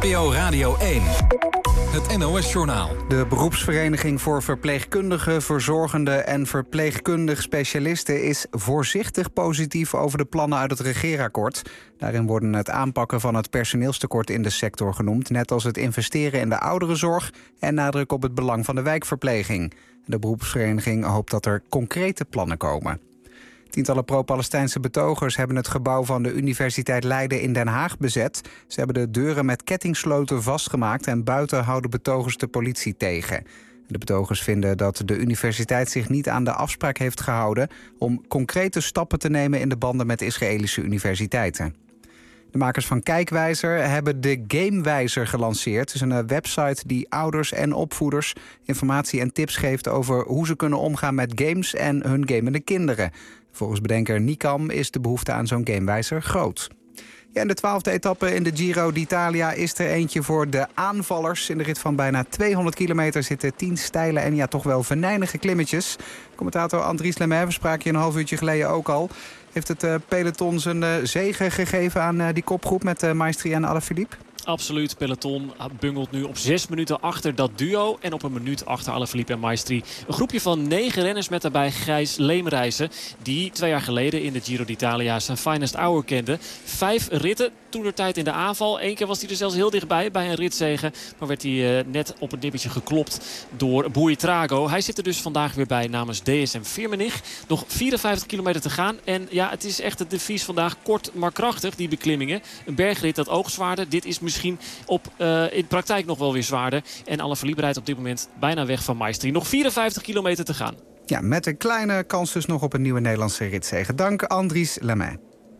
NPO Radio 1. Het NOS-journaal. De beroepsvereniging voor verpleegkundigen, verzorgenden en verpleegkundig specialisten is voorzichtig positief over de plannen uit het regeerakkoord. Daarin worden het aanpakken van het personeelstekort in de sector genoemd, net als het investeren in de ouderenzorg en nadruk op het belang van de wijkverpleging. De beroepsvereniging hoopt dat er concrete plannen komen. Tientallen pro-Palestijnse betogers hebben het gebouw van de Universiteit Leiden in Den Haag bezet. Ze hebben de deuren met kettingsloten vastgemaakt en buiten houden betogers de politie tegen. De betogers vinden dat de universiteit zich niet aan de afspraak heeft gehouden om concrete stappen te nemen in de banden met Israëlische universiteiten. De makers van Kijkwijzer hebben de Gamewijzer gelanceerd. Het is een website die ouders en opvoeders informatie en tips geeft over hoe ze kunnen omgaan met games en hun gamende kinderen. Volgens bedenker Nikam is de behoefte aan zo'n Gamewijzer groot. Ja, en de 12e etappe in de Giro d'Italia is er eentje voor de aanvallers. In de rit van bijna 200 kilometer zitten 10 steile en toch wel venijnige klimmetjes. Commentator Andries Lemaire, we spraken je een half uurtje geleden ook al. Heeft het peloton zijn zege gegeven aan die kopgroep met Maestri en Alaphilippe? Absoluut. Peloton bungelt nu op 6 minuten achter dat duo. En op een minuut achter Alaphilippe en Maestri. Een groepje van 9 renners met daarbij Gijs Leemreizen. Die 2 jaar geleden in de Giro d'Italia zijn finest hour kende. 5 ritten. Toentertijd in de aanval. 1 keer was hij er zelfs heel dichtbij bij een ritzege. Maar werd hij net op het nippertje geklopt door Buitrago. Hij zit er dus vandaag weer bij namens DSM Firmenich. Nog 54 kilometer te gaan. En ja, het is echt het devies vandaag kort maar krachtig, die beklimmingen. Een bergrit dat ook zwaarder. Dit is misschien in praktijk nog wel weer zwaarder. En Alaphilippe rijdt op dit moment bijna weg van Maestri. Nog 54 kilometer te gaan. Ja, met een kleine kans dus nog op een nieuwe Nederlandse ritzege. Dank Andries Lemaire.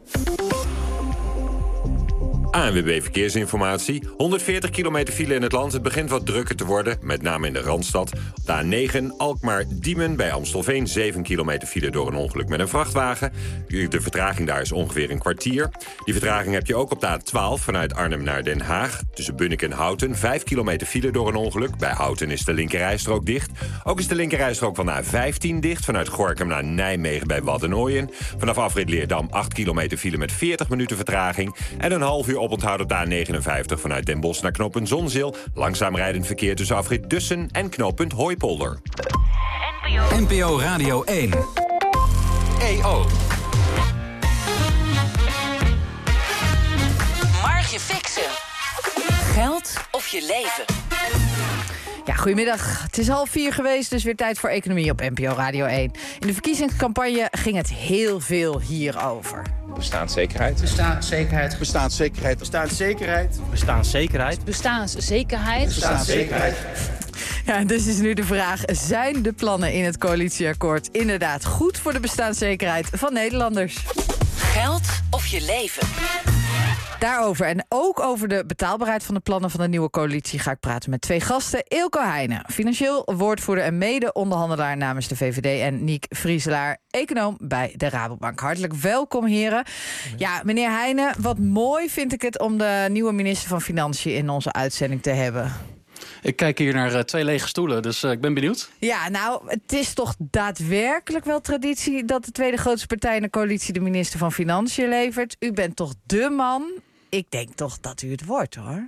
ANWB Verkeersinformatie. 140 kilometer file in het land. Het begint wat drukker te worden, met name in de Randstad. Op de A9 Alkmaar-Diemen bij Amstelveen. 7 kilometer file door een ongeluk met een vrachtwagen. De vertraging daar is ongeveer een kwartier. Die vertraging heb je ook op de A12 vanuit Arnhem naar Den Haag. Tussen Bunnik en Houten. 5 kilometer file door een ongeluk. Bij Houten is de linkerrijstrook dicht. Ook is de linkerrijstrook van de A15 dicht. Vanuit Gorinchem naar Nijmegen bij Waddenooien. Vanaf afrit Leerdam 8 kilometer file met 40 minuten vertraging. En een half uur oponthoud op de A59 vanuit Den Bosch naar knooppunt Zonzeel. Langzaam rijdend verkeer tussen afrit Dussen en knooppunt Hooipolder. NPO Radio 1. EO. Margje fixen. Geld of je leven. Ja, goedemiddag. Het is 3:30 geweest, dus weer tijd voor Economie op NPO Radio 1. In de verkiezingscampagne ging het heel veel hierover. Bestaanszekerheid. Bestaanszekerheid. Bestaanszekerheid. Bestaanszekerheid. Bestaanszekerheid. Bestaanszekerheid. Bestaanszekerheid. Ja, dus is nu de vraag, zijn de plannen in het coalitieakkoord inderdaad goed voor de bestaanszekerheid van Nederlanders? Geld of je leven. Daarover en ook over de betaalbaarheid van de plannen van de nieuwe coalitie ga ik praten met 2 gasten. Eelco Heijnen, financieel woordvoerder en mede-onderhandelaar namens de VVD... en Niek Vrieselaar, econoom bij de Rabobank. Hartelijk welkom, heren. Ja, meneer Heijnen, wat mooi vind ik het om de nieuwe minister van Financiën in onze uitzending te hebben. Ik kijk hier naar 2 lege stoelen, dus ik ben benieuwd. Ja, nou, het is toch daadwerkelijk wel traditie dat de tweede grootste partij in de coalitie de minister van Financiën levert. U bent toch de man? Ik denk toch dat u het wordt, hoor.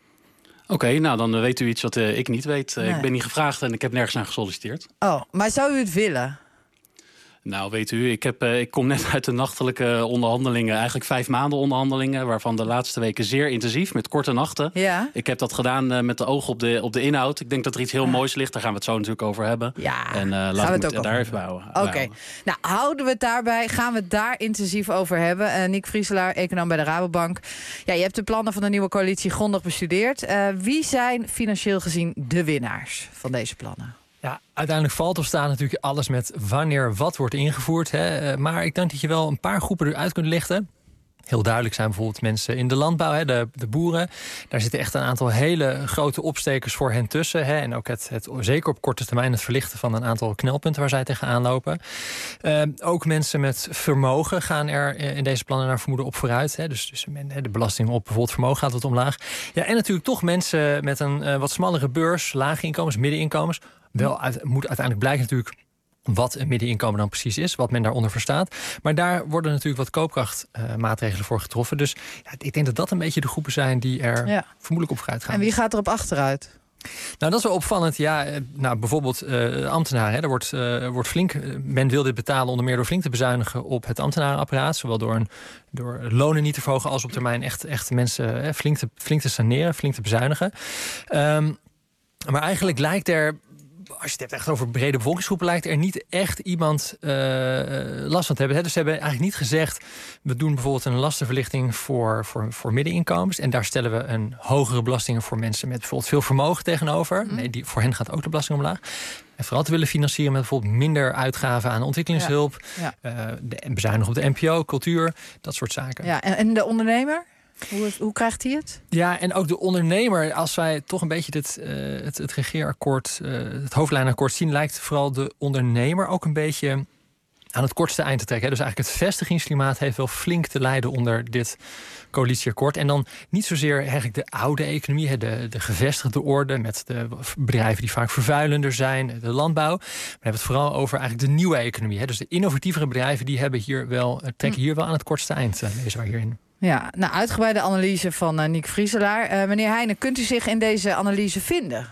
Oké, nou dan weet u iets wat ik niet weet. Nee. Ik ben niet gevraagd en ik heb nergens naar gesolliciteerd. Oh, maar zou u het willen? Nou, weet u, ik kom net uit de nachtelijke onderhandelingen. Eigenlijk 5 maanden onderhandelingen, waarvan de laatste weken zeer intensief, met korte nachten. Ja. Ik heb dat gedaan met de oog op de inhoud. Ik denk dat er iets heel moois ligt, daar gaan we het zo natuurlijk over hebben. Ja, en laten we het daar even bij houden. Oké, nou houden we het daarbij. Gaan we het daar intensief over hebben. Niek Vrieselaar, econoom bij de Rabobank. Ja, je hebt de plannen van de nieuwe coalitie grondig bestudeerd. Wie zijn financieel gezien de winnaars van deze plannen? Ja, uiteindelijk valt of staat natuurlijk alles met wanneer wat wordt ingevoerd. Hè. Maar ik denk dat je wel een paar groepen eruit kunt lichten. Heel duidelijk zijn bijvoorbeeld mensen in de landbouw, hè, de boeren. Daar zitten echt een aantal hele grote opstekers voor hen tussen. Hè. En ook het zeker op korte termijn het verlichten van een aantal knelpunten waar zij tegenaan lopen. Ook mensen met vermogen gaan er in deze plannen naar vermoeden op vooruit. Hè. Dus de belasting op bijvoorbeeld vermogen gaat wat omlaag. Ja, en natuurlijk toch mensen met een wat smallere beurs, lage inkomens, middeninkomens. Moet uiteindelijk blijken natuurlijk wat een middeninkomen dan precies is, wat men daaronder verstaat. Maar daar worden natuurlijk wat koopkrachtmaatregelen voor getroffen. Dus ik denk dat dat een beetje de groepen zijn die er vermoedelijk op vooruit gaan. En wie gaat er op achteruit? Nou, dat is wel opvallend. Ja, bijvoorbeeld ambtenaren. Hè. Er wordt flink. Men wil dit betalen onder meer door flink te bezuinigen op het ambtenarenapparaat. Zowel door lonen niet te verhogen als op termijn echt mensen flink te saneren, flink te bezuinigen. Maar eigenlijk lijkt er, als je het hebt echt over brede bevolkingsgroepen, lijkt er niet echt iemand last van te hebben. Hè? Dus ze hebben eigenlijk niet gezegd, we doen bijvoorbeeld een lastenverlichting voor middeninkomens. En daar stellen we een hogere belastingen voor mensen met bijvoorbeeld veel vermogen tegenover. Nee, voor hen gaat ook de belasting omlaag. En vooral te willen financieren met bijvoorbeeld minder uitgaven aan ontwikkelingshulp. Bezuinigen op de NPO, cultuur, dat soort zaken. Ja, en de ondernemer? Hoe krijgt hij het? Ja, en ook de ondernemer, als wij toch een beetje het regeerakkoord, het hoofdlijnenakkoord zien, lijkt vooral de ondernemer ook een beetje aan het kortste eind te trekken. Dus eigenlijk het vestigingsklimaat heeft wel flink te lijden onder dit coalitieakkoord. En dan niet zozeer eigenlijk de oude economie, de gevestigde orde met de bedrijven die vaak vervuilender zijn, de landbouw. Maar we hebben het vooral over eigenlijk de nieuwe economie. Dus de innovatievere bedrijven die hebben trekken hier wel aan het kortste eind, lezen wij hierin. Ja, uitgebreide analyse van Niek Vrieselaar. Meneer Heijnen, kunt u zich in deze analyse vinden?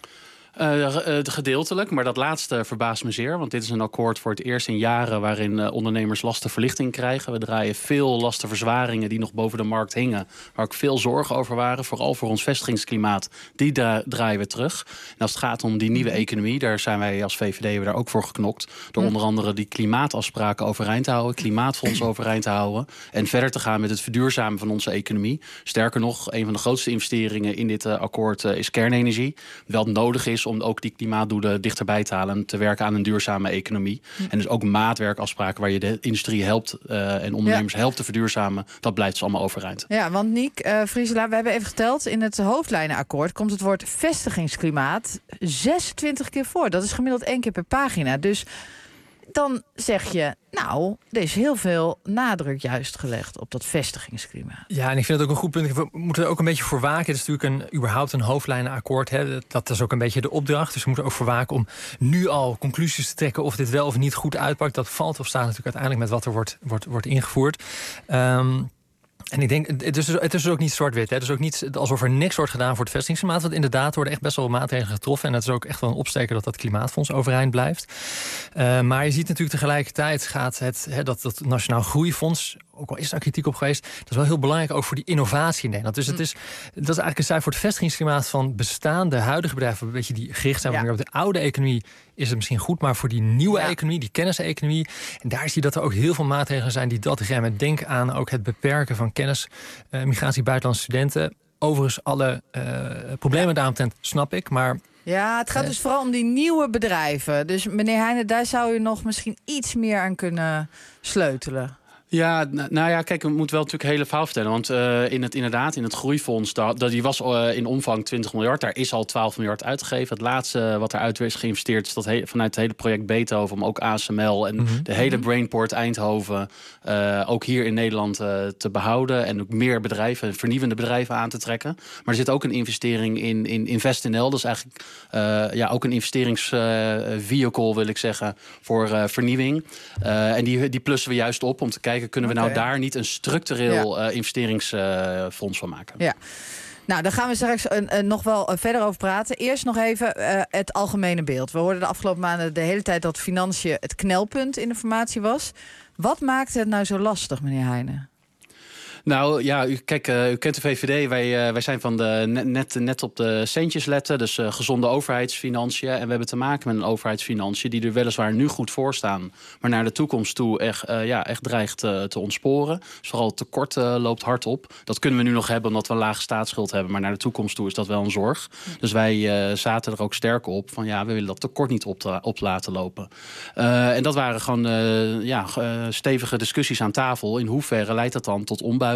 Gedeeltelijk, maar dat laatste verbaast me zeer. Want dit is een akkoord voor het eerst in jaren waarin ondernemers lastenverlichting krijgen. We draaien veel lastenverzwaringen die nog boven de markt hingen, waar ook veel zorgen over waren. Vooral voor ons vestigingsklimaat, die draaien we terug. En als het gaat om die nieuwe economie, daar zijn wij als VVD daar ook voor geknokt. Door onder andere die klimaatafspraken overeind te houden, klimaatfonds overeind te houden. En verder te gaan met het verduurzamen van onze economie. Sterker nog, een van de grootste investeringen in dit akkoord is kernenergie. Wel nodig is om ook die klimaatdoelen dichterbij te halen en te werken aan een duurzame economie. En dus ook maatwerkafspraken waar je de industrie helpt en ondernemers helpt te verduurzamen. Dat blijft dus allemaal overeind. Ja, want Niek Vrieselaar, we hebben even geteld. In het hoofdlijnenakkoord komt het woord vestigingsklimaat 26 keer voor. Dat is gemiddeld 1 keer per pagina. Dus dan zeg je, nou, er is heel veel nadruk juist gelegd op dat vestigingsklimaat. Ja, en ik vind het ook een goed punt. We moeten er ook een beetje voor waken. Het is natuurlijk überhaupt een hoofdlijnenakkoord. Hè. Dat is ook een beetje de opdracht. Dus we moeten ook voor waken om nu al conclusies te trekken of dit wel of niet goed uitpakt. Dat valt of staat natuurlijk uiteindelijk met wat er wordt ingevoerd. En ik denk, het is dus ook niet zwart-wit. Het is ook niet alsof er niks wordt gedaan voor het vestigingsklimaat. Want inderdaad worden echt best wel maatregelen getroffen. En dat is ook echt wel een opsteker dat klimaatfonds overeind blijft. Maar je ziet natuurlijk tegelijkertijd gaat dat Nationaal Groeifonds, ook al is daar kritiek op geweest, dat is wel heel belangrijk ook voor die innovatie in Nederland. Dus dat is eigenlijk een cijfer voor het vestigingsklimaat van bestaande huidige bedrijven, een beetje die gericht zijn meer op de oude economie, is het misschien goed, maar voor die nieuwe economie, die kenniseconomie, en daar zie je dat er ook heel veel maatregelen zijn die dat remmen. Denk aan ook het beperken van kennis, migratie buitenlandse studenten. Overigens, alle problemen daaromtrent snap ik, maar ja, het gaat dus vooral om die nieuwe bedrijven. Dus meneer Heijnen, daar zou u nog misschien iets meer aan kunnen sleutelen. Ja, nou ja, kijk, we moeten wel natuurlijk het hele verhaal vertellen. Want in het groeifonds, die was in omvang 20 miljard. Daar is al 12 miljard uitgegeven. Het laatste wat eruit is geïnvesteerd is vanuit het hele project Beethoven, om ook ASML en de hele Brainport Eindhoven ook hier in Nederland te behouden. En ook meer bedrijven, vernieuwende bedrijven aan te trekken. Maar er zit ook een investering in InvestNL. Dat is eigenlijk ook een investeringsvehicle, wil ik zeggen, voor vernieuwing. En die plussen we juist op om te kijken, kunnen we nou daar niet een structureel investeringsfonds van maken? Ja. Nou, daar gaan we straks nog wel verder over praten. Eerst nog even het algemene beeld. We hoorden de afgelopen maanden de hele tijd dat financiën het knelpunt in de formatie was. Wat maakt het nou zo lastig, meneer Heijnen? Nou ja, u kent de VVD. Wij zijn van de net op de centjes letten. Dus gezonde overheidsfinanciën. En we hebben te maken met een overheidsfinanciën die er weliswaar nu goed voor staan, maar naar de toekomst toe echt dreigt te ontsporen. Dus vooral het tekort loopt hard op. Dat kunnen we nu nog hebben omdat we een lage staatsschuld hebben. Maar naar de toekomst toe is dat wel een zorg. Dus wij zaten er ook sterk op van we willen dat tekort niet op laten lopen. En dat waren gewoon stevige discussies aan tafel. In hoeverre leidt dat dan tot ombuigingen?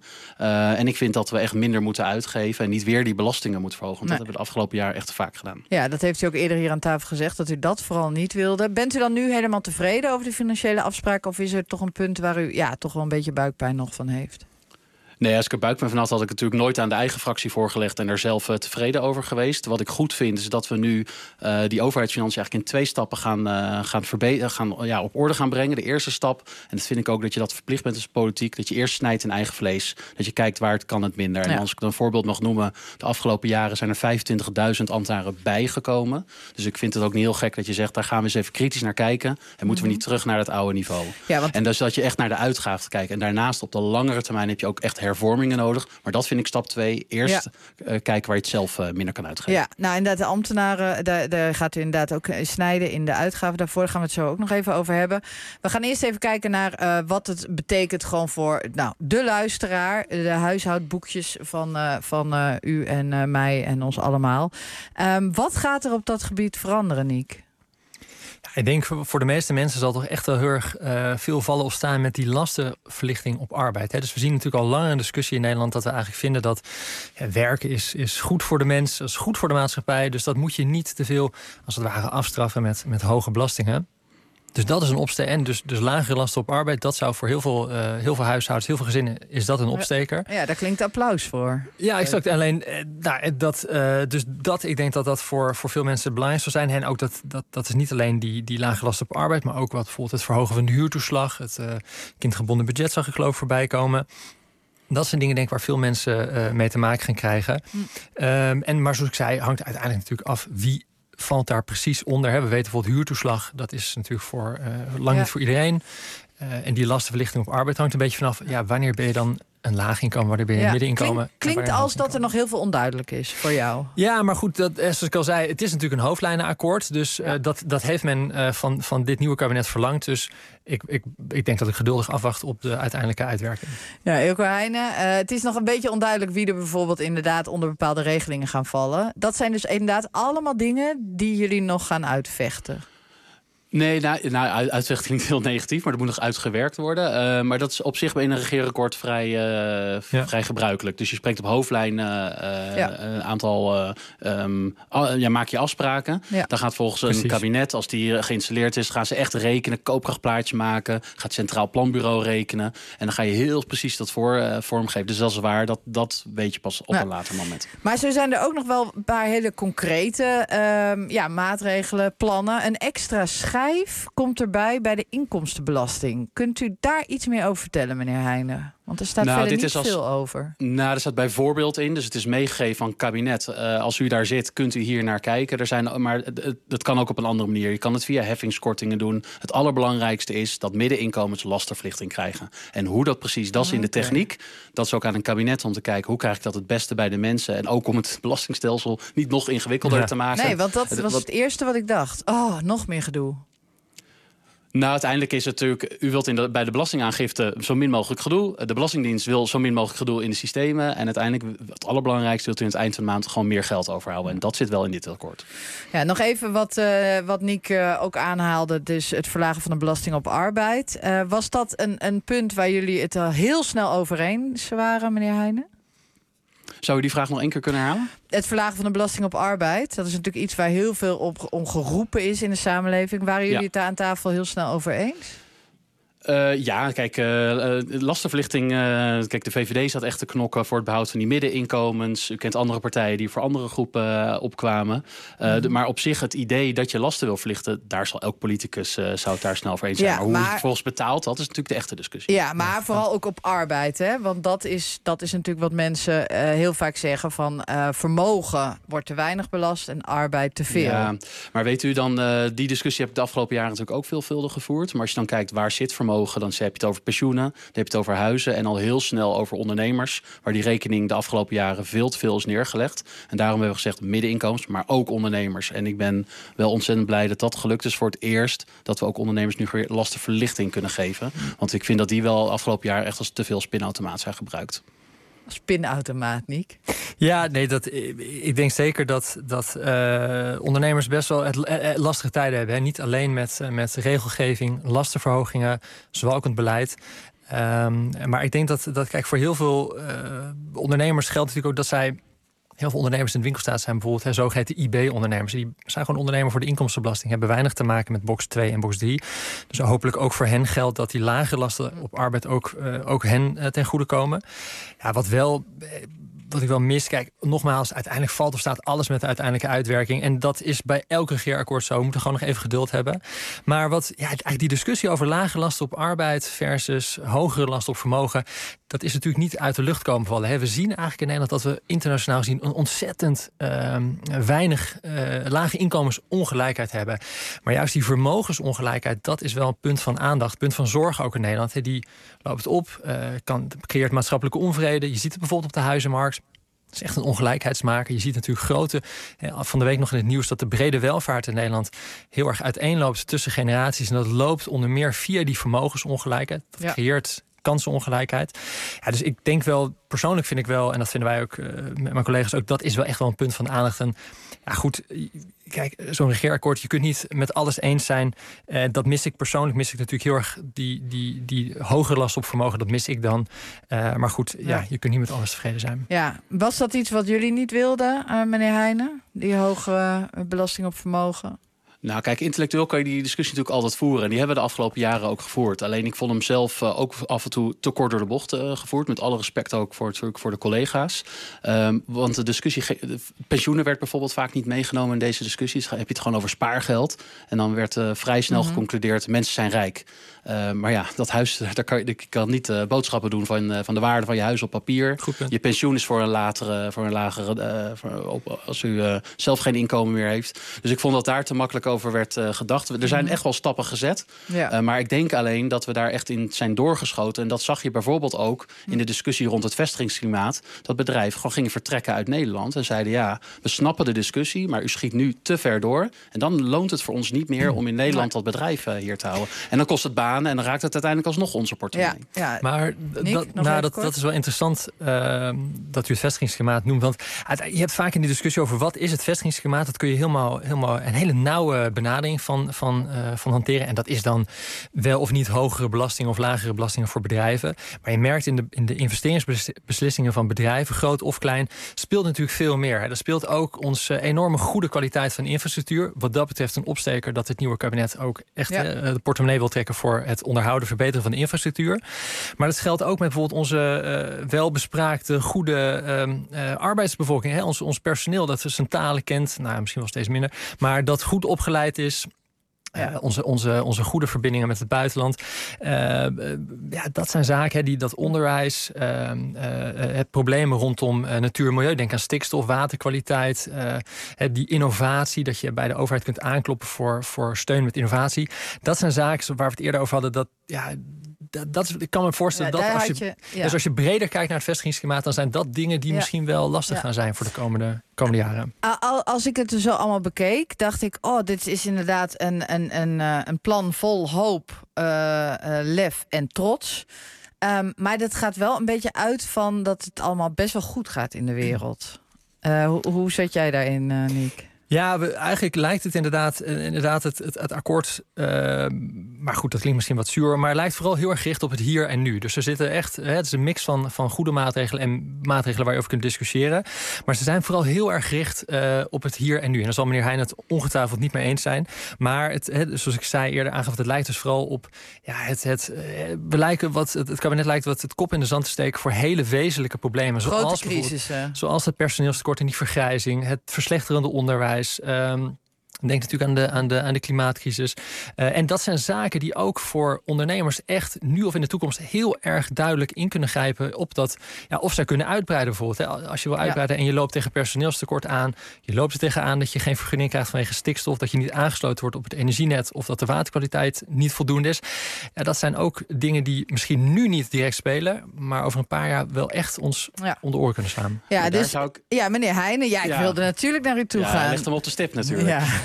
En ik vind dat we echt minder moeten uitgeven en niet weer die belastingen moeten verhogen. Want dat hebben we de afgelopen jaar echt te vaak gedaan. Ja, dat heeft u ook eerder hier aan tafel gezegd, dat u dat vooral niet wilde. Bent u dan nu helemaal tevreden over de financiële afspraken? Of is er toch een punt waar u toch wel een beetje buikpijn nog van heeft? Nee, als ik er buikpijn van had ik natuurlijk nooit aan de eigen fractie voorgelegd en er zelf tevreden over geweest. Wat ik goed vind is dat we nu die overheidsfinanciën eigenlijk in 2 stappen gaan op orde gaan brengen. De eerste stap, en dat vind ik ook dat je dat verplicht bent als politiek, dat je eerst snijdt in eigen vlees. Dat je kijkt waar het kan het minder. En als ik een voorbeeld mag noemen, de afgelopen jaren zijn er 25.000 ambtenaren bijgekomen. Dus ik vind het ook niet heel gek dat je zegt, daar gaan we eens even kritisch naar kijken. En moeten we niet terug naar het oude niveau. Ja, en dus dat je echt naar de uitgaven kijkt. En daarnaast op de langere termijn heb je ook echt hervormingen nodig. Maar dat vind ik stap 2. Eerst kijken waar je het zelf minder kan uitgeven. Ja, nou inderdaad, de ambtenaren, daar gaat u inderdaad ook snijden in de uitgaven. Daarvoor gaan we het zo ook nog even over hebben. We gaan eerst even kijken naar wat het betekent gewoon voor de luisteraar. De huishoudboekjes van u en mij en ons allemaal. Wat gaat er op dat gebied veranderen, Niek? Ik denk voor de meeste mensen zal toch echt wel heel erg veel vallen of staan met die lastenverlichting op arbeid. Hè. Dus we zien natuurlijk al langer een discussie in Nederland dat we eigenlijk vinden dat werken is goed voor de mens, is goed voor de maatschappij. Dus dat moet je niet te veel, als het ware, afstraffen met hoge belastingen. Dus dat is een opsteker. En dus lagere lasten op arbeid, dat zou voor heel veel huishoudens, heel veel gezinnen, is dat een opsteker. Ja, daar klinkt applaus voor. Ja, exact. Alleen ik denk dat dat voor veel mensen belangrijk zou zijn. En ook dat is niet alleen die lage lasten op arbeid, maar ook wat bijvoorbeeld het verhogen van de huurtoeslag, het kindgebonden budget zag ik geloof voorbij komen. Dat zijn dingen denk ik waar veel mensen mee te maken gaan krijgen. Maar zoals ik zei, hangt uiteindelijk natuurlijk af wie valt daar precies onder. We weten bijvoorbeeld huurtoeslag, dat is natuurlijk voor lang niet voor iedereen. En die lastenverlichting op arbeid hangt een beetje vanaf, wanneer ben je dan een laag inkomen, wanneer ben je middeninkomen. Klinkt als dat er nog heel veel onduidelijk is voor jou. Ja, maar goed, zoals ik al zei, het is natuurlijk een hoofdlijnenakkoord. Dus dat heeft men van dit nieuwe kabinet verlangd. Dus ik denk dat ik geduldig afwacht op de uiteindelijke uitwerking. Ja, Eelco Heijnen, het is nog een beetje onduidelijk wie er bijvoorbeeld inderdaad onder bepaalde regelingen gaan vallen. Dat zijn dus inderdaad allemaal dingen die jullie nog gaan uitvechten. Nee, uitvechten klinkt heel negatief, maar dat moet nog uitgewerkt worden. Maar dat is op zich in een regeerakkoord vrij gebruikelijk. Dus je spreekt op hoofdlijn een aantal... maak je afspraken. Ja. Dan gaat volgens een kabinet, als die geïnstalleerd is, gaan ze echt rekenen, koopkrachtplaatje maken, gaat het Centraal Planbureau rekenen. En dan ga je heel precies dat vormgeven. Dus dat is waar, dat weet je pas op een later moment. Maar zo zijn er ook nog wel een paar hele concrete maatregelen, plannen. Een extra schijf komt erbij bij de inkomstenbelasting. Kunt u daar iets meer over vertellen, meneer Heijnen? Want er staat verder niet veel over. Er staat bijvoorbeeld in, dus het is meegegeven van het kabinet. Als u daar zit, kunt u hier naar kijken. Maar dat kan ook op een andere manier. Je kan het via heffingskortingen doen. Het allerbelangrijkste is dat middeninkomens lastenverlichting krijgen. En hoe dat precies, dat is in de techniek. Dat is ook aan een kabinet om te kijken, hoe krijg ik dat het beste bij de mensen? En ook om het belastingstelsel niet nog ingewikkelder te maken. Nee, want dat was het eerste wat ik dacht. Nog meer gedoe. Uiteindelijk is het natuurlijk, u wilt bij de belastingaangifte zo min mogelijk gedoe. De Belastingdienst wil zo min mogelijk gedoe in de systemen. En uiteindelijk, het allerbelangrijkste, wilt u aan het eind van de maand gewoon meer geld overhouden. En dat zit wel in dit akkoord. Ja, nog even wat Niek ook aanhaalde. Dus het verlagen van de belasting op arbeid. Was dat een punt waar jullie het al heel snel over eens waren, meneer Heijnen? Zou u die vraag nog 1 keer kunnen herhalen? Het verlagen van de belasting op arbeid. Dat is natuurlijk iets waar heel veel om geroepen is in de samenleving. Waren jullie het daar aan tafel heel snel over eens? Lastenverlichting. De VVD zat echt te knokken voor het behoud van die middeninkomens. U kent andere partijen die voor andere groepen opkwamen. Maar op zich het idee dat je lasten wil verlichten, daar zal elk politicus zou het daar snel voor eens zijn. Maar hoe het vervolgens betaalt, dat is natuurlijk de echte discussie. Ja, maar vooral ook op arbeid. Hè? Want dat is natuurlijk wat mensen heel vaak zeggen van vermogen wordt te weinig belast en arbeid te veel. Ja, maar weet u dan, die discussie heb ik de afgelopen jaren natuurlijk ook veelvuldig gevoerd. Maar als je dan kijkt waar zit vermogen, dan heb je het over pensioenen, dan heb je het over huizen en al heel snel over ondernemers, waar die rekening de afgelopen jaren veel te veel is neergelegd. En daarom hebben we gezegd middeninkomens, maar ook ondernemers. En ik ben wel ontzettend blij dat dat gelukt is voor het eerst, dat we ook ondernemers nu weer lastenverlichting kunnen geven. Want ik vind dat die wel afgelopen jaar echt als te veel spinautomaat zijn gebruikt. Spinautomaat, Niek? Ja, nee, ik denk zeker dat ondernemers best wel lastige tijden hebben. Hè. Niet alleen met regelgeving, lastenverhogingen, zowel ook het beleid. Maar ik denk dat kijk, voor heel veel ondernemers geldt natuurlijk ook dat zij Heel veel ondernemers in de winkel zijn bijvoorbeeld zogeheten IB-ondernemers. Die zijn gewoon ondernemer voor de inkomstenbelasting. Hebben weinig te maken met box 2 en box 3. Dus hopelijk ook voor hen geldt dat die lage lasten op arbeid ook hen ten goede komen. Ja, wat ik wel mis, kijk, nogmaals, uiteindelijk valt of staat alles met de uiteindelijke uitwerking. En dat is bij elk regeerakkoord zo. We moeten gewoon nog even geduld hebben. Maar eigenlijk die discussie over lage lasten op arbeid versus hogere lasten op vermogen, dat is natuurlijk niet uit de lucht komen vallen. Hè. We zien eigenlijk in Nederland dat we internationaal gezien een ontzettend weinig lage inkomensongelijkheid hebben. Maar juist die vermogensongelijkheid, dat is wel een punt van aandacht, punt van zorg ook in Nederland. Hè. Die loopt op, creëert maatschappelijke onvrede. Je ziet het bijvoorbeeld op de huizenmarkt. Het is echt een ongelijkheidsmaker. Je ziet natuurlijk van de week nog in het nieuws dat de brede welvaart in Nederland heel erg uiteenloopt tussen generaties. En dat loopt onder meer via die vermogensongelijkheid. Dat creëert kansenongelijkheid. Ja, dus ik denk wel, persoonlijk vind ik wel, en dat vinden wij ook met mijn collega's ook, dat is wel echt wel een punt van aandacht. En ja, goed, kijk, zo'n regeerakkoord, je kunt niet met alles eens zijn. Dat mis ik persoonlijk, natuurlijk heel erg die hogere last op vermogen, dat mis ik dan. Maar goed, je kunt niet met alles tevreden zijn. Ja, was dat iets wat jullie niet wilden, meneer Heijnen? Die hoge belasting op vermogen? Nou, kijk, intellectueel kan je die discussie natuurlijk altijd voeren. En die hebben we de afgelopen jaren ook gevoerd. Alleen ik vond hem zelf ook af en toe te kort door de bocht gevoerd. Met alle respect ook voor de collega's. Want de discussie, pensioenen werd bijvoorbeeld vaak niet meegenomen in deze discussies. Heb je het gewoon over spaargeld. En dan werd vrij snel geconcludeerd, mensen zijn rijk. Maar ja, dat huis, je kan niet boodschappen doen van de waarde van je huis op papier. Je pensioen is voor een lagere, als u zelf geen inkomen meer heeft. Dus ik vond dat daar te makkelijk over werd gedacht. Er zijn echt wel stappen gezet. Ja. Maar ik denk alleen dat we daar echt in zijn doorgeschoten. En dat zag je bijvoorbeeld ook in de discussie rond het vestigingsklimaat. Dat bedrijven gewoon gingen vertrekken uit Nederland. En zeiden, ja, we snappen de discussie, maar u schiet nu te ver door. En dan loont het voor ons niet meer om in Nederland dat bedrijf hier te houden. En dan kost het banen en dan raakt het uiteindelijk alsnog onze portemonnee. Ja. Maar dat is wel interessant dat u het vestigingsklimaat noemt. Want je hebt vaak in die discussie over wat is het vestigingsklimaat. Dat kun je helemaal een hele nauwe benadering van hanteren. En dat is dan wel of niet hogere belastingen of lagere belastingen voor bedrijven. Maar je merkt in de investeringsbeslissingen van bedrijven, groot of klein, speelt natuurlijk veel meer. Er speelt ook onze enorme goede kwaliteit van infrastructuur. Wat dat betreft een opsteker dat het nieuwe kabinet ook echt de portemonnee wil trekken voor het onderhouden, verbeteren van de infrastructuur. Maar dat geldt ook met bijvoorbeeld onze welbespraakte, goede arbeidsbevolking. Hè? Ons personeel dat zijn talen kent, misschien wel steeds minder, maar dat goed opgeleid is. Onze goede verbindingen met het buitenland. Dat zijn zaken die dat onderwijs, het problemen rondom natuur en milieu, denk aan stikstof, waterkwaliteit, die innovatie, dat je bij de overheid kunt aankloppen voor steun met innovatie. Dat zijn zaken waar we het eerder over hadden. Ik kan me voorstellen dat als je breder kijkt naar het vestigingsklimaat, dan zijn dat dingen die misschien wel lastig gaan zijn voor de komende jaren. Als ik het zo allemaal bekeek, dacht ik, dit is inderdaad een plan vol hoop, lef en trots. Maar dat gaat wel een beetje uit van dat het allemaal best wel goed gaat in de wereld. Hoe zet jij daarin, Niek? Ja, eigenlijk lijkt het inderdaad het akkoord. Maar goed, dat klinkt misschien wat zuur. Maar het lijkt vooral heel erg gericht op het hier en nu. Dus er zitten echt. Het is een mix van goede maatregelen en maatregelen waar je over kunt discussiëren. Maar ze zijn vooral heel erg gericht op het hier en nu. En daar zal meneer Heijn het ongetwijfeld niet mee eens zijn. Maar zoals ik zei eerder aangaf, het lijkt dus vooral op. Het kabinet lijkt wat het kop in de zand te steken voor hele wezenlijke problemen. Grote crisissen. Zoals het personeelstekort en die vergrijzing, het verslechterende onderwijs. Denk natuurlijk aan de klimaatcrisis. En dat zijn zaken die ook voor ondernemers echt nu of in de toekomst heel erg duidelijk in kunnen grijpen op dat, of zij kunnen uitbreiden bijvoorbeeld. Hè. Als je wil uitbreiden en je loopt tegen personeelstekort aan, je loopt er tegenaan dat je geen vergunning krijgt vanwege stikstof, dat je niet aangesloten wordt op het energienet of dat de waterkwaliteit niet voldoende is. Ja, dat zijn ook dingen die misschien nu niet direct spelen, maar over een paar jaar wel echt ons om de oren kunnen slaan. Ja, dus, meneer Heijnen, ik wilde natuurlijk naar u toe gaan. Ligt hem op de stip natuurlijk. Ja.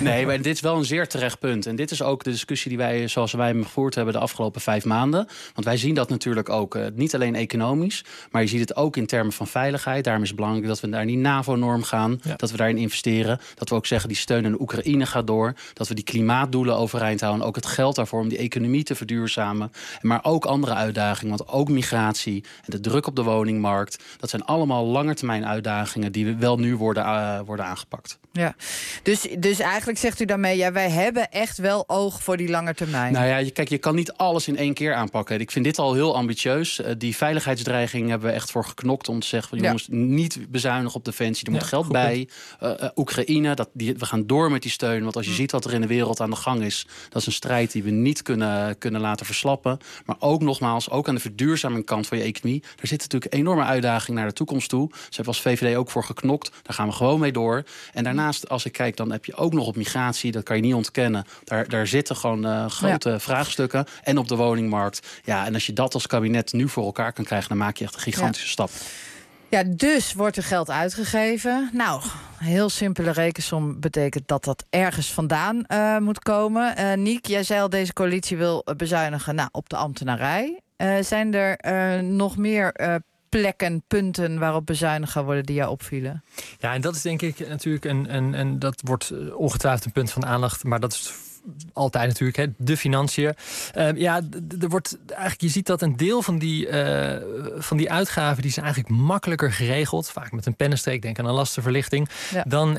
Nee, maar dit is wel een zeer terecht punt. En dit is ook de discussie die wij, zoals wij hem gevoerd hebben de afgelopen 5 maanden. Want wij zien dat natuurlijk ook niet alleen economisch, maar je ziet het ook in termen van veiligheid. Daarom is het belangrijk dat we naar die NAVO-norm gaan, dat we daarin investeren. Dat we ook zeggen, die steun aan de Oekraïne gaat door. Dat we die klimaatdoelen overeind houden. Ook het geld daarvoor om die economie te verduurzamen. Maar ook andere uitdagingen, want ook migratie en de druk op de woningmarkt. Dat zijn allemaal langetermijn uitdagingen die wel nu worden aangepakt. Ja, dus eigenlijk zegt u daarmee, wij hebben echt wel oog voor die lange termijn. Nou ja, je kan niet alles in 1 keer aanpakken. Ik vind dit al heel ambitieus. Die veiligheidsdreiging hebben we echt voor geknokt om te zeggen, jongens, niet bezuinigen op defensie. Er moet geld bij. Oekraïne, we gaan door met die steun. Want als je ziet wat er in de wereld aan de gang is, dat is een strijd die we niet kunnen laten verslappen. Maar ook nogmaals, ook aan de verduurzamingkant van je economie. Daar zit natuurlijk een enorme uitdaging naar de toekomst toe. Ze hebben als VVD ook voor geknokt. Daar gaan we gewoon mee door. En daarnaast, als ik kijk, dan heb je ook nog op migratie. Dat kan je niet ontkennen. Daar zitten gewoon grote vraagstukken. En op de woningmarkt. Ja, en als je dat als kabinet nu voor elkaar kan krijgen, dan maak je echt een gigantische stap. Ja, dus wordt er geld uitgegeven. Nou, een heel simpele rekensom betekent dat dat ergens vandaan moet komen. Niek, jij zei al, deze coalitie wil bezuinigen op de ambtenarij. Zijn er nog meer plekken, punten waarop bezuinigd gaan worden die jou opvielen? Ja, en dat is denk ik natuurlijk en dat wordt ongetwijfeld een punt van aandacht, maar dat is altijd natuurlijk, de financiën. Er wordt eigenlijk, je ziet dat een deel van die uitgaven, die zijn eigenlijk makkelijker geregeld, vaak met een pennenstreek, denk aan een lastenverlichting, dan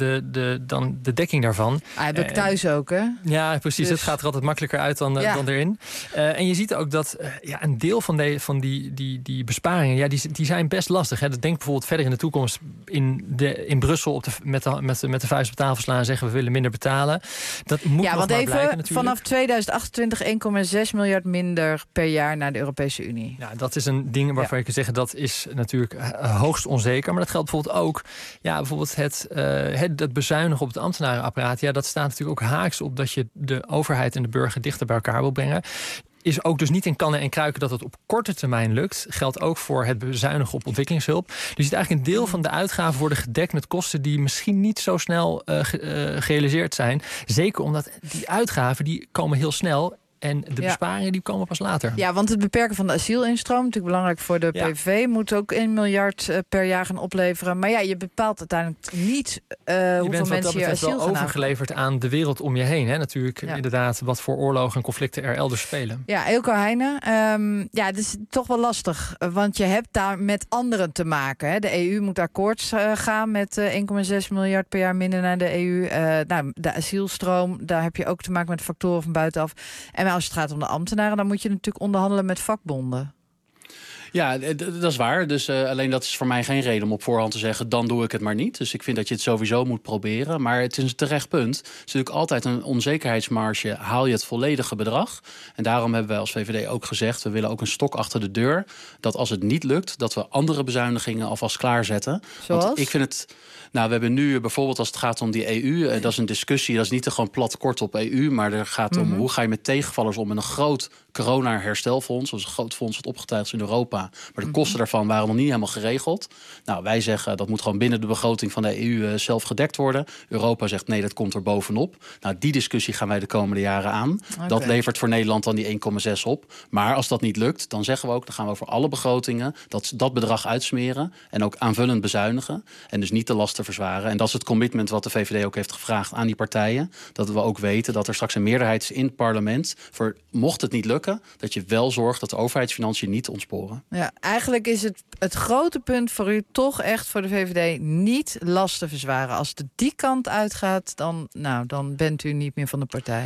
de dekking daarvan. Heb ik thuis ook, hè? Ja, precies. Dus het gaat er altijd makkelijker uit dan erin. En je ziet ook dat een deel van die besparingen, die zijn best lastig. Hè. Denk bijvoorbeeld verder in de toekomst in Brussel met de vuist op tafel slaan en zeggen we willen minder betalen. Dat moet want even, vanaf 2028 1,6 miljard minder per jaar naar de Europese Unie. Ja, dat is een ding waarvan je kan zeggen, dat is natuurlijk hoogst onzeker. Maar dat geldt bijvoorbeeld ook, bijvoorbeeld het bezuinigen op het ambtenarenapparaat. Ja, dat staat natuurlijk ook haaks op dat je de overheid en de burger dichter bij elkaar wil brengen. Is ook dus niet in kannen en kruiken dat het op korte termijn lukt. Geldt ook voor het bezuinigen op ontwikkelingshulp. Dus je ziet eigenlijk een deel van de uitgaven worden gedekt met kosten die misschien niet zo snel gerealiseerd zijn. Zeker omdat die uitgaven die komen heel snel. En de besparingen die komen pas later. Ja, want het beperken van de asielinstroom, natuurlijk belangrijk voor de PVV, moet ook 1 miljard per jaar gaan opleveren. Maar je bepaalt uiteindelijk niet hoeveel mensen je asiel gaan wel overgeleverd aan de wereld om je heen. Hè? Natuurlijk inderdaad wat voor oorlogen en conflicten er elders spelen. Ja, Eelco Heijnen. Het is toch wel lastig, want je hebt daar met anderen te maken. Hè? De EU moet akkoord gaan met 1,6 miljard per jaar minder naar de EU. De asielstroom, daar heb je ook te maken met factoren van buitenaf. En als het gaat om de ambtenaren, dan moet je natuurlijk onderhandelen met vakbonden. Ja, dat is waar. Dus alleen dat is voor mij geen reden om op voorhand te zeggen, dan doe ik het maar niet. Dus ik vind dat je het sowieso moet proberen. Maar het is een terecht punt. Het is natuurlijk altijd een onzekerheidsmarge. Haal je het volledige bedrag? En daarom hebben wij als VVD ook gezegd, we willen ook een stok achter de deur. Dat als het niet lukt, dat we andere bezuinigingen alvast klaarzetten. Zoals? Want ik vind het... Nou, we hebben nu bijvoorbeeld als het gaat om die EU... dat is een discussie, dat is niet gewoon plat kort op EU... maar er gaat om hoe ga je met tegenvallers om... met een groot corona-herstelfonds. Dat is een groot fonds dat opgetuigd is in Europa. Maar de kosten daarvan waren nog niet helemaal geregeld. Nou, wij zeggen dat moet gewoon binnen de begroting van de EU zelf gedekt worden. Europa zegt nee, dat komt er bovenop. Nou, die discussie gaan wij de komende jaren aan. Okay. Dat levert voor Nederland dan die 1,6 op. Maar als dat niet lukt, dan zeggen we ook... dan gaan we over alle begrotingen dat bedrag uitsmeren... en ook aanvullend bezuinigen. En dus niet de lasten verzwaren. En dat is het commitment wat de VVD ook heeft gevraagd aan die partijen. Dat we ook weten dat er straks een meerderheid is in het parlement... voor mocht het niet lukken, dat je wel zorgt... dat de overheidsfinanciën niet ontsporen. Ja, eigenlijk is het grote punt voor u toch echt voor de VVD... niet lasten verzwaren. Als het die kant uitgaat, dan bent u niet meer van de partij.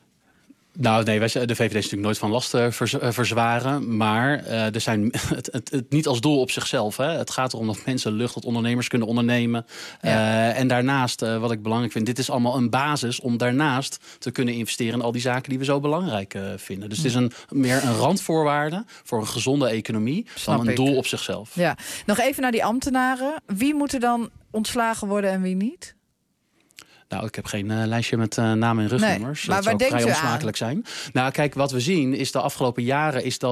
Nou, nee, de VVD is natuurlijk nooit van lasten verzwaren. Maar er zijn het niet als doel op zichzelf. Hè. Het gaat erom dat mensen lucht, dat ondernemers kunnen ondernemen. Ja. En daarnaast, wat ik belangrijk vind... dit is allemaal een basis om daarnaast te kunnen investeren... in al die zaken die we zo belangrijk vinden. Dus het is meer een randvoorwaarde voor een gezonde economie... dan een doel op zichzelf. Ja. Nog even naar die ambtenaren. Wie moet er dan ontslagen worden en wie niet? Nou, ik heb geen lijstje met namen en rugnummers. Nee, maar dat zou vrij u onsmakelijk zijn. Nou, kijk, wat we zien is de afgelopen jaren is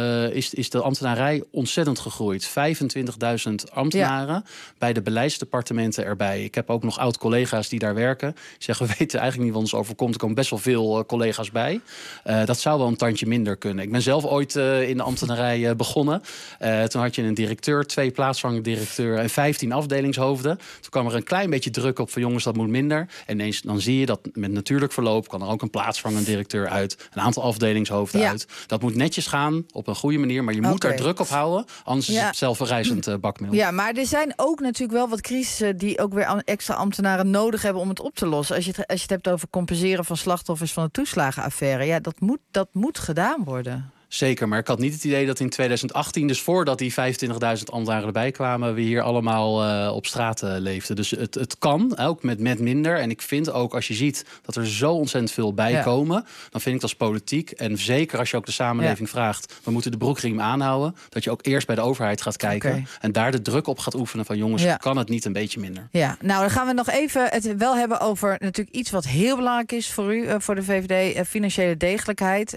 de ambtenarij ontzettend gegroeid. 25.000 ambtenaren bij de beleidsdepartementen erbij. Ik heb ook nog oud-collega's die daar werken. Die zeggen, we weten eigenlijk niet wat ons overkomt. Er komen best wel veel collega's bij. Dat zou wel een tandje minder kunnen. Ik ben zelf ooit in de ambtenarij begonnen. Toen had je een directeur, 2 plaatsvervangende directeur en 15 afdelingshoofden. Toen kwam er een klein beetje druk op van jongens, dat moet minder. En ineens dan zie je dat met natuurlijk verloop kan er ook een plaatsvervangende directeur uit. Een aantal afdelingshoofden uit. Dat moet netjes gaan op een goede manier. Maar je moet daar druk op houden. Anders is het zelfverrijzend bakmeel. Ja, maar er zijn ook natuurlijk wel wat crisissen die ook weer extra ambtenaren nodig hebben om het op te lossen. Als je het hebt over compenseren van slachtoffers van de toeslagenaffaire. Ja, dat moet gedaan worden. Zeker, maar ik had niet het idee dat in 2018, dus voordat die 25.000 ambtenaren erbij kwamen, we hier allemaal op straat leefden. Dus het kan, ook met minder. En ik vind ook, als je ziet dat er zo ontzettend veel bij komen, dan vind ik dat als politiek, en zeker als je ook de samenleving vraagt, we moeten de broekriem aanhouden, dat je ook eerst bij de overheid gaat kijken en daar de druk op gaat oefenen van jongens, kan het niet een beetje minder? Ja, nou dan gaan we nog even het wel hebben over natuurlijk iets wat heel belangrijk is voor u, voor de VVD, financiële degelijkheid.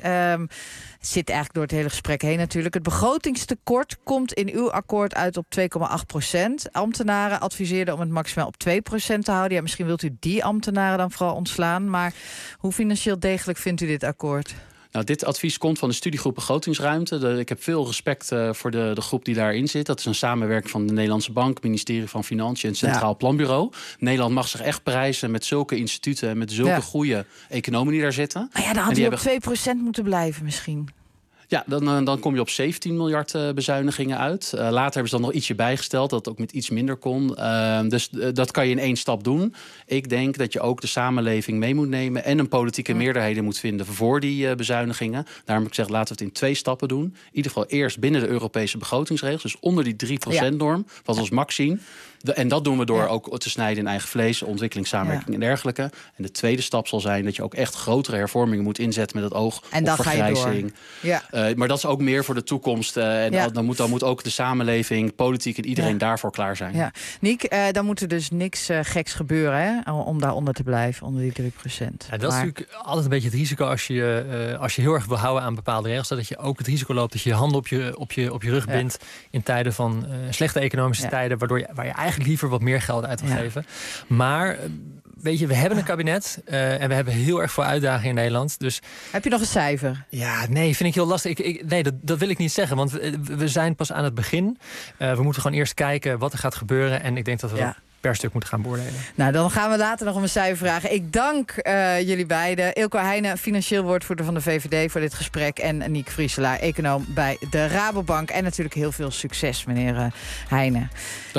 Zit eigenlijk door het hele gesprek heen natuurlijk. Het begrotingstekort komt in uw akkoord uit op 2,8%. Ambtenaren adviseerden om het maximaal op 2% te houden. Ja, misschien wilt u die ambtenaren dan vooral ontslaan. Maar hoe financieel degelijk vindt u dit akkoord? Nou, dit advies komt van de studiegroep Begrotingsruimte. Ik heb veel respect voor de groep die daarin zit. Dat is een samenwerking van de Nederlandse Bank, het ministerie van Financiën en het Centraal Planbureau. Nederland mag zich echt prijzen met zulke instituten en met zulke goede economen die daar zitten. Maar ja, dan had hij op 2% moeten blijven misschien. Ja, dan kom je op 17 miljard bezuinigingen uit. Later hebben ze dan nog ietsje bijgesteld, dat het ook met iets minder kon. Dus dat kan je in 1 stap doen. Ik denk dat je ook de samenleving mee moet nemen en een politieke meerderheden moet vinden voor die bezuinigingen. Daarom heb ik gezegd, laten we het in 2 stappen doen. In ieder geval eerst binnen de Europese begrotingsregels, dus onder die 3%-norm, wat we als max zien. En dat doen we door ook te snijden in eigen vlees, ontwikkelingssamenwerking en dergelijke. En de tweede stap zal zijn dat je ook echt grotere hervormingen moet inzetten met het oog op vergrijzing. Maar dat is ook meer voor de toekomst. Dan moet ook de samenleving, politiek en iedereen daarvoor klaar zijn. Ja. Niek, dan moet er dus niks geks gebeuren, hè, om daaronder te blijven, onder die 3%. Ja, dat is natuurlijk altijd een beetje het risico als je heel erg wil houden aan bepaalde regels. Dat je ook het risico loopt dat je je handen op je rug bindt in tijden van slechte economische tijden, waar je eigenlijk liever wat meer geld uit wil geven. Maar weet je, we hebben een kabinet en we hebben heel erg veel uitdagingen in Nederland. Dus heb je nog een cijfer? Ja, nee, vind ik heel lastig. Nee, dat wil ik niet zeggen, want we zijn pas aan het begin. We moeten gewoon eerst kijken wat er gaat gebeuren. En ik denk dat we dat per stuk moeten gaan beoordelen. Nou, dan gaan we later nog om een cijfer vragen. Ik dank jullie beiden. Ilko Heijnen, financieel woordvoerder van de VVD, voor dit gesprek. En Niek Vrieselaar, econoom bij de Rabobank. En natuurlijk heel veel succes, meneer Heijnen.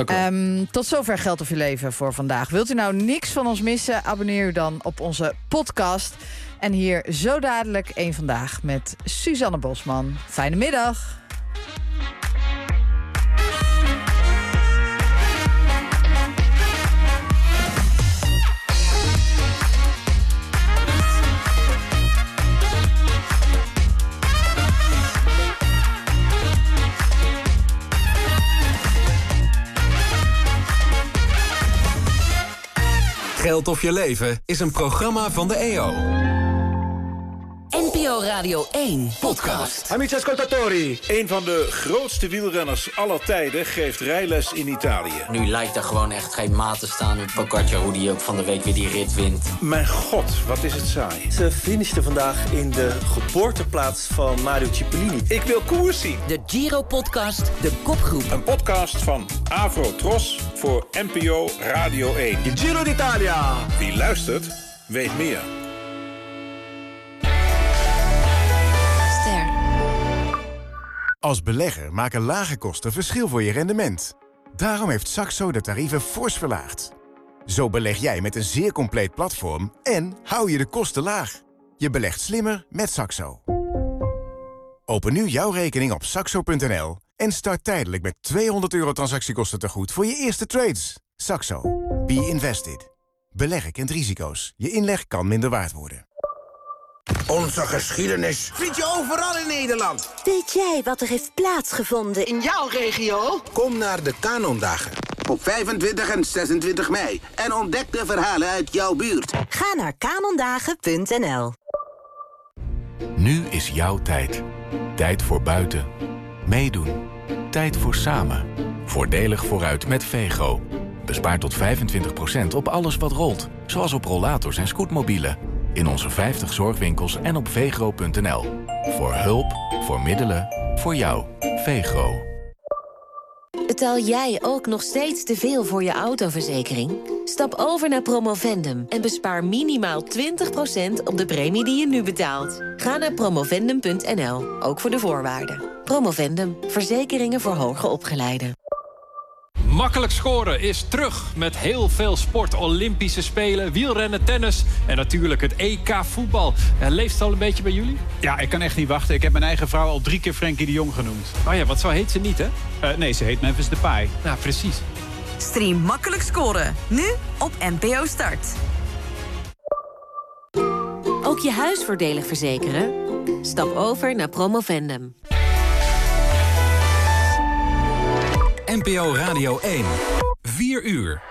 Tot zover Geld of je leven voor vandaag. Wilt u nou niks van ons missen? Abonneer u dan op onze podcast. En hier zo dadelijk Eén Vandaag met Suzanne Bosman. Fijne middag. Geld of je leven is een programma van de EO. NPO Radio 1 podcast. Amici ascoltatori, een van de grootste wielrenners aller tijden geeft rijles in Italië. Nu lijkt er gewoon echt geen maat te staan met Pogacar, hoe die ook van de week weer die rit wint. Mijn god, wat is het saai. Ze finishten vandaag in de geboorteplaats van Mario Cipollini. Ik wil koers zien. De Giro-podcast, De Kopgroep. Een podcast van Avro Tros voor NPO Radio 1. De Giro d'Italia. Wie luistert, weet meer. Als belegger maken lage kosten verschil voor je rendement. Daarom heeft Saxo de tarieven fors verlaagd. Zo beleg jij met een zeer compleet platform en hou je de kosten laag. Je belegt slimmer met Saxo. Open nu jouw rekening op saxo.nl en start tijdelijk met €200 transactiekosten tegoed voor je eerste trades. Saxo. Be invested. Beleggen kent risico's. Je inleg kan minder waard worden. Onze geschiedenis vind je overal in Nederland. Weet jij wat er heeft plaatsgevonden in jouw regio? Kom naar de Kanondagen. op 25 en 26 mei. En ontdek de verhalen uit jouw buurt. Ga naar kanondagen.nl. Nu is jouw tijd. Tijd voor buiten. Meedoen. Tijd voor samen. Voordelig vooruit met Vego. Bespaar tot 25% op alles wat rolt. Zoals op rollators en scootmobielen. In onze 50 zorgwinkels en op vegro.nl. Voor hulp, voor middelen, voor jou. Vegro. Betaal jij ook nog steeds te veel voor je autoverzekering? Stap over naar Promovendum en bespaar minimaal 20% op de premie die je nu betaalt. Ga naar promovendum.nl, ook voor de voorwaarden. Promovendum, verzekeringen voor hoger opgeleiden. Makkelijk scoren is terug met heel veel sport. Olympische Spelen, wielrennen, tennis en natuurlijk het EK voetbal. Leeft het al een beetje bij jullie? Ja, ik kan echt niet wachten. Ik heb mijn eigen vrouw al 3 keer Frenkie de Jong genoemd. Oh ja, want zo heet ze niet, hè? Nee, ze heet Memphis Depay. Ja, precies. Stream Makkelijk scoren, nu op NPO Start. Ook je huis voordelig verzekeren? Stap over naar Promovendum. NPO Radio 1. 4 uur.